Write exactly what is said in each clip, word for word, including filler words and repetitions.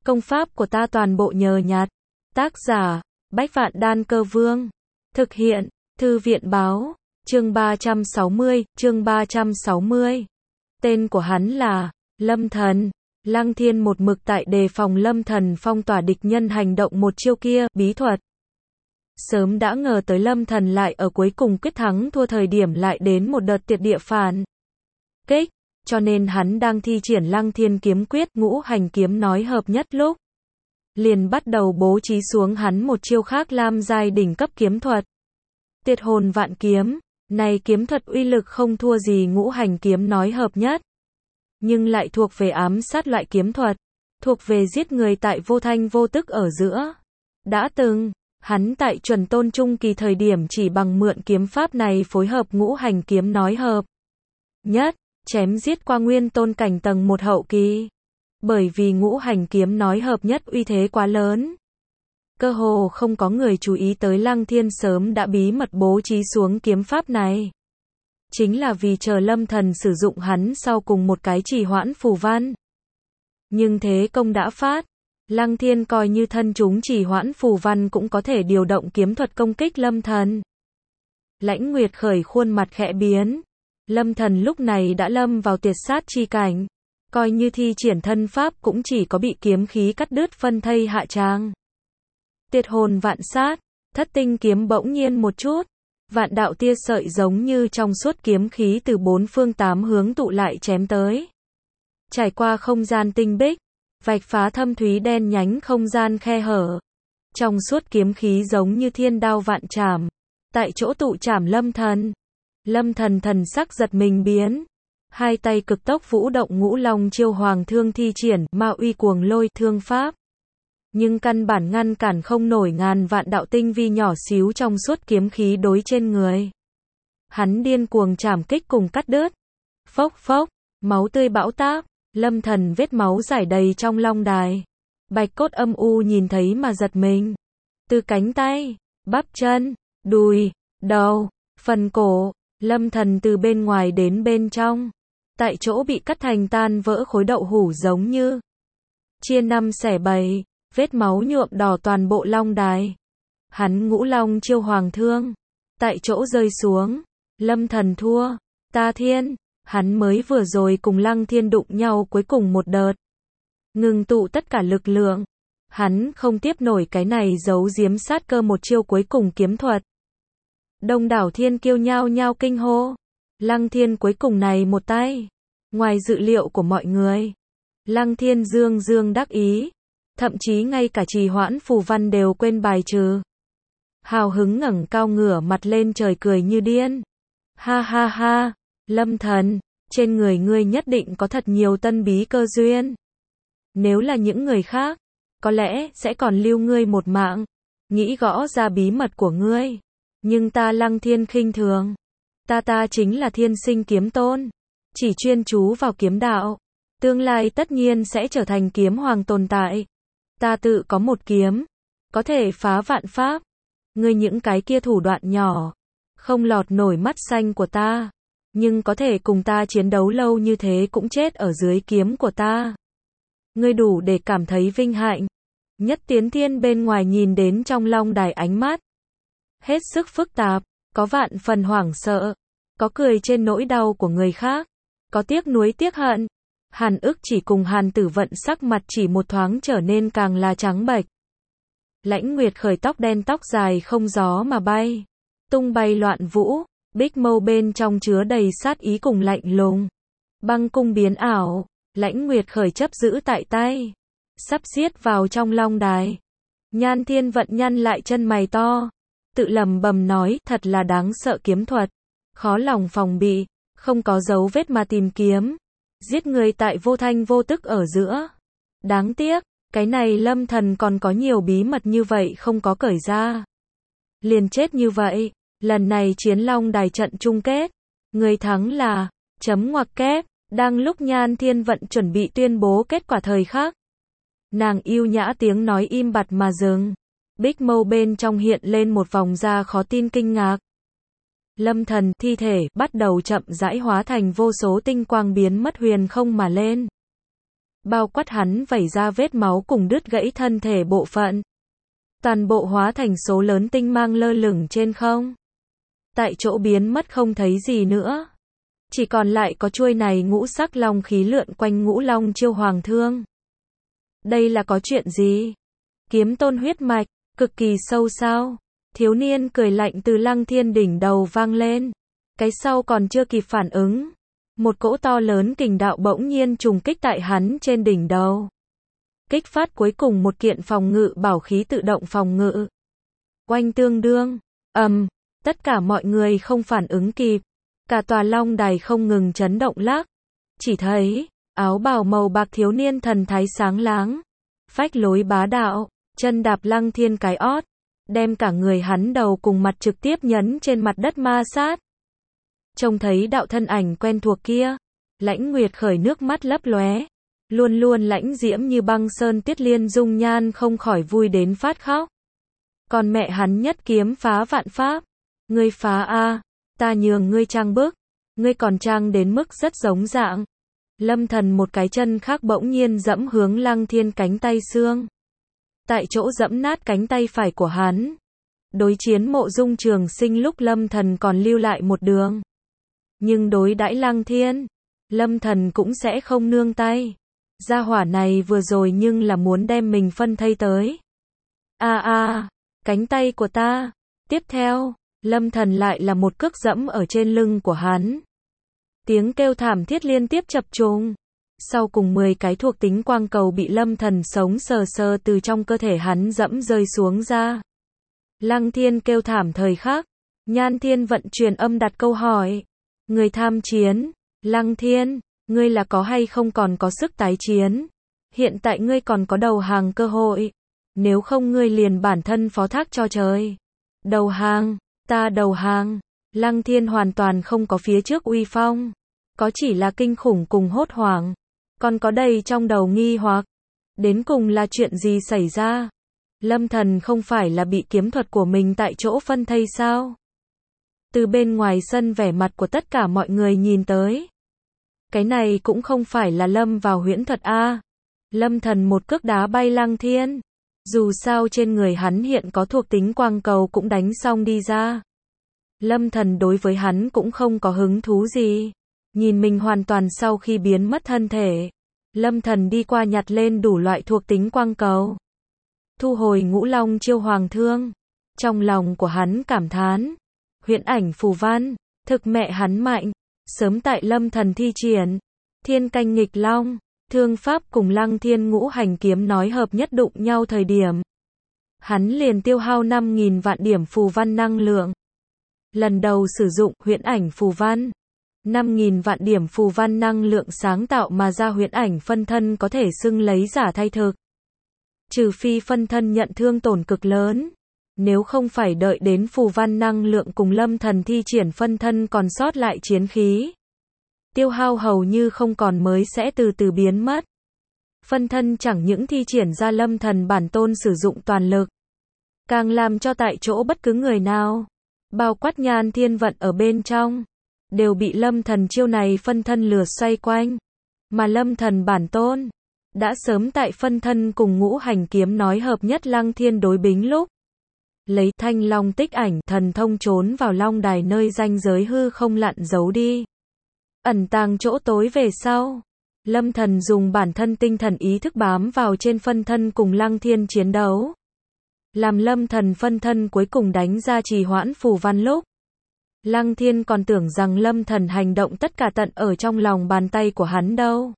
Công pháp của ta toàn bộ nhờ nhặt. Tác giả, Bách Vạn Đan Cơ Vương. Thực hiện, Thư viện Báo. Chương ba trăm sáu mươi, chương ba trăm sáu mươi. Tên của hắn là Lâm Thần. Lăng Thiên một mực tại đề phòng Lâm Thần phong tỏa địch nhân hành động một chiêu kia, bí thuật. Sớm đã ngờ tới Lâm Thần lại ở cuối cùng quyết thắng thua thời điểm lại đến một đợt tuyệt địa phản kích, cho nên hắn đang thi triển Lăng Thiên kiếm quyết, ngũ hành kiếm nói hợp nhất lúc, liền bắt đầu bố trí xuống hắn một chiêu khác lam giai đỉnh cấp kiếm thuật. Tiệt hồn vạn kiếm, này kiếm thuật uy lực không thua gì ngũ hành kiếm nói hợp nhất, nhưng lại thuộc về ám sát loại kiếm thuật, thuộc về giết người tại vô thanh vô tức ở giữa. Đã từng, hắn tại chuẩn tôn trung kỳ thời điểm chỉ bằng mượn kiếm pháp này phối hợp ngũ hành kiếm nói hợp nhất, chém giết qua nguyên tôn cảnh tầng một hậu kỳ. Bởi vì ngũ hành kiếm nói hợp nhất uy thế quá lớn, cơ hồ không có người chú ý tới Lăng Thiên sớm đã bí mật bố trí xuống kiếm pháp này. Chính là vì chờ Lâm Thần sử dụng hắn sau cùng một cái trì hoãn phù văn. Nhưng thế công đã phát, Lăng Thiên coi như thân chúng trì hoãn phù văn cũng có thể điều động kiếm thuật công kích Lâm Thần. Lãnh Nguyệt Khởi khuôn mặt khẽ biến. Lâm Thần lúc này đã lâm vào tuyệt sát chi cảnh, coi như thi triển thân pháp cũng chỉ có bị kiếm khí cắt đứt phân thây hạ tràng. Tiệt hồn vạn sát, thất tinh kiếm bỗng nhiên một chút, vạn đạo tia sợi giống như trong suốt kiếm khí từ bốn phương tám hướng tụ lại chém tới. Trải qua không gian tinh bích, vạch phá thâm thúy đen nhánh không gian khe hở. Trong suốt kiếm khí giống như thiên đao vạn trảm, tại chỗ tụ trảm Lâm Thần. Lâm Thần thần sắc giật mình biến, hai tay cực tốc vũ động ngũ long chiêu hoàng thương thi triển, ma uy cuồng lôi thương pháp. Nhưng căn bản ngăn cản không nổi ngàn vạn đạo tinh vi nhỏ xíu trong suốt kiếm khí đối trên người. Hắn điên cuồng chảm kích cùng cắt đứt. Phốc phốc, máu tươi bão táp, Lâm Thần vết máu rải đầy trong long đài. Bạch cốt âm u nhìn thấy mà giật mình. Từ cánh tay, bắp chân, đùi, đầu, phần cổ, Lâm Thần từ bên ngoài đến bên trong, tại chỗ bị cắt thành tan vỡ khối đậu hủ giống như chia năm xẻ bảy, vết máu nhuộm đỏ toàn bộ long đài. Hắn ngũ long chiêu hoàng thương, tại chỗ rơi xuống. Lâm Thần thua. Ta thiên, hắn mới vừa rồi cùng Lăng Thiên đụng nhau cuối cùng một đợt, ngừng tụ tất cả lực lượng. Hắn không tiếp nổi cái này giấu giếm sát cơ một chiêu cuối cùng kiếm thuật. Đông đảo thiên kiêu nhao nhao kinh hô. Lăng Thiên cuối cùng này một tay, ngoài dự liệu của mọi người. Lăng Thiên dương dương đắc ý, thậm chí ngay cả trì hoãn phù văn đều quên bài trừ. Hào hứng ngẩng cao ngửa mặt lên trời cười như điên. Ha ha ha, Lâm Thần, trên người ngươi nhất định có thật nhiều tân bí cơ duyên. Nếu là những người khác, có lẽ sẽ còn lưu ngươi một mạng, nghĩ gõ ra bí mật của ngươi. Nhưng ta Lăng Thiên khinh thường. Ta ta chính là thiên sinh kiếm tôn, chỉ chuyên chú vào kiếm đạo, tương lai tất nhiên sẽ trở thành kiếm hoàng tồn tại. Ta tự có một kiếm, có thể phá vạn pháp. Ngươi những cái kia thủ đoạn nhỏ, không lọt nổi mắt xanh của ta, nhưng có thể cùng ta chiến đấu lâu như thế cũng chết ở dưới kiếm của ta. Ngươi đủ để cảm thấy vinh hạnh. Nhất Tiến Thiên bên ngoài nhìn đến trong long đài ánh mắt hết sức phức tạp, có vạn phần hoảng sợ, có cười trên nỗi đau của người khác, có tiếc nuối tiếc hận. Hàn Ức chỉ cùng Hàn Tử Vận sắc mặt chỉ một thoáng trở nên càng là trắng bệch. Lãnh Nguyệt Khởi tóc đen tóc dài không gió mà bay, tung bay loạn vũ, bích mâu bên trong chứa đầy sát ý cùng lạnh lùng. Băng cung biến ảo, Lãnh Nguyệt Khởi chấp giữ tại tay, sắp xiết vào trong long đài. Nhan Thiên Vận nhăn lại chân mày to, tự lẩm bẩm nói, thật là đáng sợ kiếm thuật, khó lòng phòng bị, không có dấu vết mà tìm kiếm, giết người tại vô thanh vô tức ở giữa. Đáng tiếc, cái này Lâm Thần còn có nhiều bí mật như vậy không có cởi ra, liền chết như vậy. Lần này chiến long đài trận chung kết, người thắng là chấm ngoặc kép. Đang lúc Nhan Thiên Vận chuẩn bị tuyên bố kết quả thời khắc, nàng yêu nhã tiếng nói im bặt mà dừng. Bích mâu bên trong hiện lên một vòng da khó tin kinh ngạc. Lâm Thần thi thể bắt đầu chậm rãi hóa thành vô số tinh quang biến mất huyền không mà lên. bao quát hắn vẩy ra vết máu cùng đứt gãy thân thể bộ phận. Toàn bộ hóa thành số lớn tinh mang lơ lửng trên không. Tại chỗ biến mất không thấy gì nữa. Chỉ còn lại có chuôi này ngũ sắc long khí lượn quanh Ngũ Long Chiêu Hoàng Thương. Đây là có chuyện gì? Kiếm tôn huyết mạch, cực kỳ sâu sao? Thiếu niên cười lạnh từ Lăng Thiên đỉnh đầu vang lên. Cái sau còn chưa kịp phản ứng. Một cỗ to lớn kình đạo bỗng nhiên trùng kích tại hắn trên đỉnh đầu. Kích phát cuối cùng một kiện phòng ngự bảo khí tự động phòng ngự. Oanh tương đương, ầm, um, tất cả mọi người không phản ứng kịp. Cả tòa long đài không ngừng chấn động lắc. Chỉ thấy, áo bào màu bạc thiếu niên thần thái sáng láng. Phách lối bá đạo, chân đạp Lăng Thiên cái ót. Đem cả người hắn đầu cùng mặt trực tiếp nhấn trên mặt đất ma sát. Trông thấy đạo thân ảnh quen thuộc kia. Lãnh Nguyệt khởi nước mắt lấp lóe. Luôn luôn lãnh diễm như băng sơn Tiết Liên dung nhan không khỏi vui đến phát khóc. Còn mẹ hắn nhất kiếm phá vạn pháp. Ngươi phá a, ta nhường ngươi trang bức. Ngươi còn trang đến mức rất giống dạng. Lâm Thần một cái chân khác bỗng nhiên dẫm hướng Lăng Thiên cánh tay xương. Tại chỗ dẫm nát cánh tay phải của hắn. Đối chiến Mộ Dung Trường Sinh lúc Lâm Thần còn lưu lại một đường. Nhưng đối đãi Lăng Thiên, Lâm Thần cũng sẽ không nương tay. Gia hỏa này vừa rồi nhưng là muốn đem mình phân thây tới. A a, cánh tay của ta. Tiếp theo, Lâm Thần lại là một cước dẫm ở trên lưng của hắn. Tiếng kêu thảm thiết liên tiếp chập trùng. Sau cùng mười cái thuộc tính quang cầu bị Lâm Thần sống sờ sờ từ trong cơ thể hắn dẫm rơi xuống ra. Lăng Thiên kêu thảm thời khắc. Nhan Thiên vận truyền âm đặt câu hỏi. Người tham chiến, Lăng Thiên, ngươi là có hay không còn có sức tái chiến? Hiện tại ngươi còn có đầu hàng cơ hội. Nếu không ngươi liền bản thân phó thác cho trời. Đầu hàng, ta đầu hàng. Lăng Thiên hoàn toàn không có phía trước uy phong. Có chỉ là kinh khủng cùng hốt hoảng. Còn có đầy trong đầu nghi hoặc. Đến cùng là chuyện gì xảy ra? Lâm Thần không phải là bị kiếm thuật của mình tại chỗ phân thây sao? Từ bên ngoài sân vẻ mặt của tất cả mọi người nhìn tới. Cái này cũng không phải là lâm vào huyễn thuật a. Lâm Thần một cước đá bay Lăng Thiên. Dù sao trên người hắn hiện có thuộc tính quang cầu cũng đánh xong đi ra. Lâm Thần đối với hắn cũng không có hứng thú gì. Nhìn mình hoàn toàn sau khi biến mất thân thể. Lâm Thần đi qua nhặt lên đủ loại thuộc tính quang cầu. Thu hồi Ngũ Long Chiêu Hoàng Thương. Trong lòng của hắn cảm thán. Huyễn ảnh phù văn, thực mẹ hắn mạnh. Sớm tại Lâm Thần thi triển. Thiên canh nghịch long, thương pháp cùng Lăng Thiên ngũ hành kiếm nói hợp nhất đụng nhau thời điểm. Hắn liền tiêu hao năm nghìn vạn điểm phù văn năng lượng. Lần đầu sử dụng huyễn ảnh phù văn. năm nghìn vạn điểm phù văn năng lượng sáng tạo mà ra huyễn ảnh phân thân có thể xưng lấy giả thay thực. Trừ phi phân thân nhận thương tổn cực lớn. Nếu không phải đợi đến phù văn năng lượng cùng Lâm Thần thi triển phân thân còn sót lại chiến khí. Tiêu hao hầu như không còn mới sẽ từ từ biến mất. Phân thân chẳng những thi triển ra Lâm Thần bản tôn sử dụng toàn lực. Càng làm cho tại chỗ bất cứ người nào. Bao quát Nhan Thiên vận ở bên trong. Đều bị Lâm Thần chiêu này phân thân lừa xoay quanh. Mà Lâm Thần bản tôn. Đã sớm tại phân thân cùng ngũ hành kiếm nói hợp nhất Lăng Thiên đối bính lúc. Lấy thanh long tích ảnh thần thông trốn vào long đài nơi ranh giới hư không lặn giấu đi. Ẩn tàng chỗ tối về sau. Lâm Thần dùng bản thân tinh thần ý thức bám vào trên phân thân cùng Lăng Thiên chiến đấu. Làm Lâm Thần phân thân cuối cùng đánh ra trì hoãn phù văn lúc. Lăng Thiên còn tưởng rằng Lâm Thần hành động tất cả tận ở trong lòng bàn tay của hắn đâu.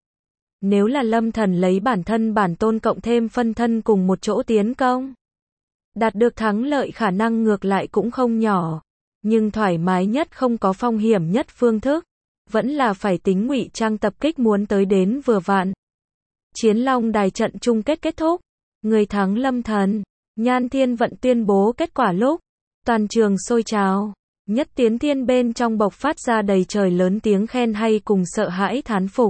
Nếu là Lâm Thần lấy bản thân bản tôn cộng thêm phân thân cùng một chỗ tiến công. Đạt được thắng lợi khả năng ngược lại cũng không nhỏ. Nhưng thoải mái nhất không có phong hiểm nhất phương thức. Vẫn là phải tính ngụy trang tập kích muốn tới đến vừa vặn. Chiến long đài trận chung kết kết thúc. Người thắng Lâm Thần. Nhan Thiên vận tuyên bố kết quả lúc. Toàn trường sôi trào. Nhất Tiến Thiên bên trong bộc phát ra đầy trời lớn tiếng khen hay cùng sợ hãi thán phục.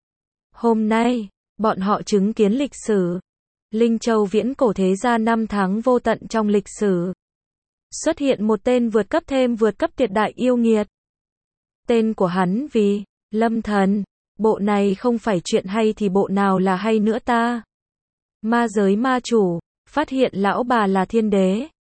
Hôm nay, bọn họ chứng kiến lịch sử. Linh Châu viễn cổ thế gia năm tháng vô tận trong lịch sử. Xuất hiện một tên vượt cấp thêm vượt cấp tuyệt đại yêu nghiệt. Tên của hắn vì Lâm Thần. Bộ này không phải chuyện hay thì bộ nào là hay nữa ta? Ma giới ma chủ, phát hiện lão bà là thiên đế.